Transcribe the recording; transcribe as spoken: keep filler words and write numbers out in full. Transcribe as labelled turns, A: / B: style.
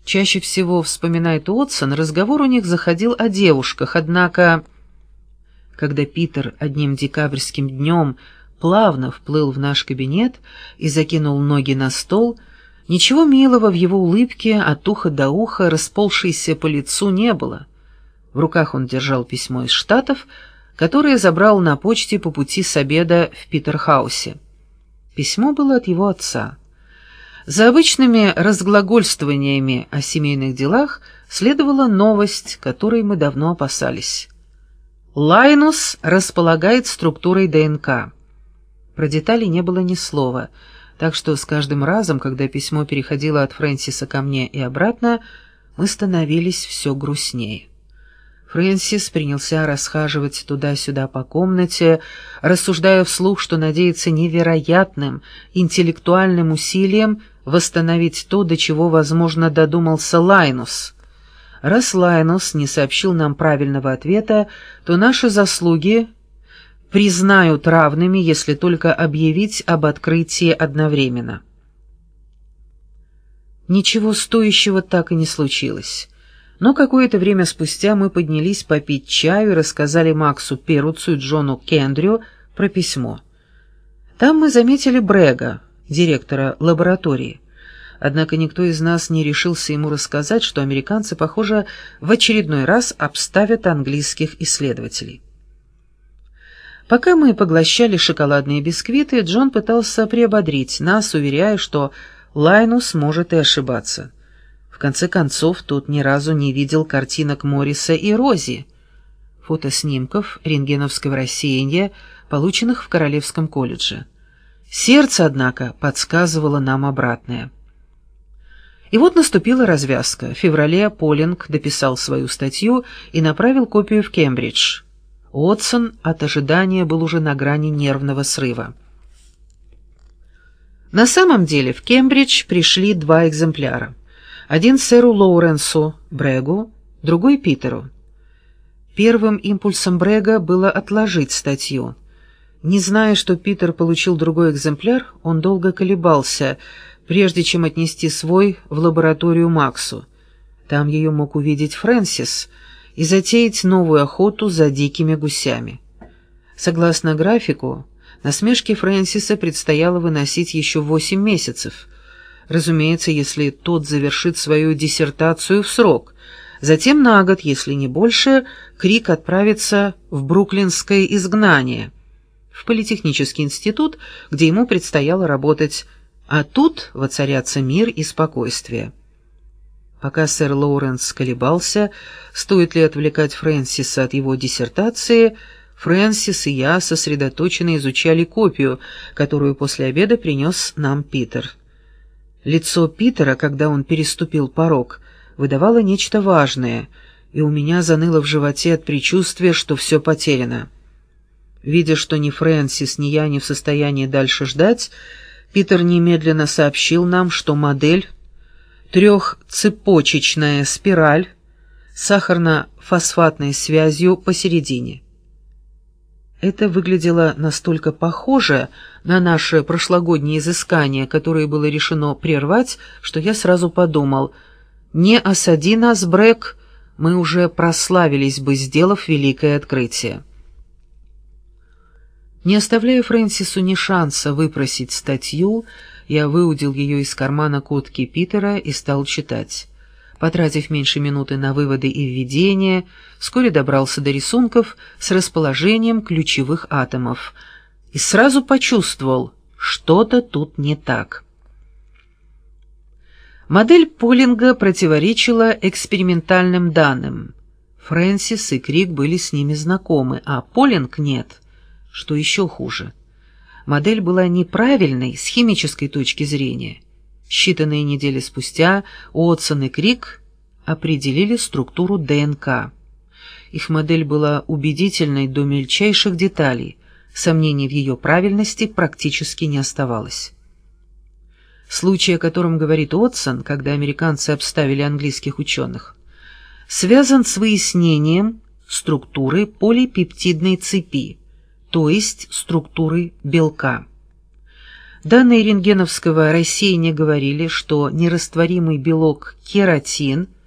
A: Чаще всего, вспоминает Уотсон, разговор у них заходил о девушках, однако, когда Питер одним декабрьским днем плавно вплыл в наш кабинет и закинул ноги на стол, ничего милого в его улыбке от уха до уха, расползшейся по лицу, не было. В руках он держал письмо из Штатов, которое забрал на почте по пути с обеда в Питерхаусе. Письмо было от его отца. За обычными разглагольствованиями о семейных делах следовала новость, которой мы давно опасались. Лайнус располагает структурой ДНК. Про детали не было ни слова, так что с каждым разом, когда письмо переходило от Фрэнсиса ко мне и обратно, мы становились все грустнее. Фрэнсис принялся расхаживать туда-сюда по комнате, рассуждая вслух, что надеется невероятным интеллектуальным усилием восстановить то, до чего, возможно, додумался Лайнус. Раз Лайнус не сообщил нам правильного ответа, то наши заслуги признают равными, если только объявить об открытии одновременно. Ничего стоящего так и не случилось. Но какое-то время спустя мы поднялись попить чаю и рассказали Максу Перуцу и Джону Кендрю про письмо. Там мы заметили Брега, директора лаборатории. Однако никто из нас не решился ему рассказать, что американцы, похоже, в очередной раз обставят английских исследователей. Пока мы поглощали шоколадные бисквиты, Джон пытался приободрить нас, уверяя, что Лайнус может и ошибаться. В конце концов, тот ни разу не видел картинок Морриса и Рози, фотоснимков рентгеновского рассеяния, полученных в Королевском колледже. Сердце, однако, подсказывало нам обратное. И вот наступила развязка. В феврале Полинг дописал свою статью и направил копию в Кембридж. Уотсон от ожидания был уже на грани нервного срыва. На самом деле в Кембридж пришли два экземпляра. Один сэру Лоуренсу Брегу, другой Питеру. Первым импульсом Брега было отложить статью. Не зная, что Питер получил другой экземпляр, он долго колебался, прежде чем отнести свой в лабораторию Максу. Там ее мог увидеть Фрэнсис и затеять новую охоту за дикими гусями. Согласно графику, насмешки Фрэнсиса предстояло выносить еще восемь месяцев. Разумеется, если тот завершит свою диссертацию в срок. Затем на год, если не больше, Крик отправится в бруклинское изгнание, в политехнический институт, где ему предстояло работать, а тут воцарятся мир и спокойствие. Пока сэр Лоуренс колебался, стоит ли отвлекать Фрэнсиса от его диссертации, Фрэнсис и я сосредоточенно изучали копию, которую после обеда принес нам Питер. Лицо Питера, когда он переступил порог, выдавало нечто важное, и у меня заныло в животе от предчувствия, что все потеряно. Видя, что ни Фрэнсис, ни я не в состоянии дальше ждать, Питер немедленно сообщил нам, что модель трехцепочечная спираль с сахарно-фосфатной связью посередине. Это выглядело настолько похоже на наше прошлогоднее изыскание, которое было решено прервать, что я сразу подумал: не осади нас, Брег, мы уже прославились бы, сделав великое открытие. Не оставляя Фрэнсису ни шанса выпросить статью, я выудил ее из кармана куртки Питера и стал читать. Потратив меньше минуты на выводы и введения, вскоре добрался до рисунков с расположением ключевых атомов и сразу почувствовал, что-то тут не так. Модель Полинга противоречила экспериментальным данным. Фрэнсис и Крик были с ними знакомы, а Полинг нет. Что еще хуже, модель была неправильной с химической точки зрения. Считанные недели спустя Уотсон и Крик определили структуру ДНК. Их модель была убедительной до мельчайших деталей, сомнений в ее правильности практически не оставалось. Случай, о котором говорит Уотсон, когда американцы обставили английских ученых, связан с выяснением структуры полипептидной цепи, то есть структуры белка. Данные рентгеновского рассеяния говорили, что нерастворимый белок кератин –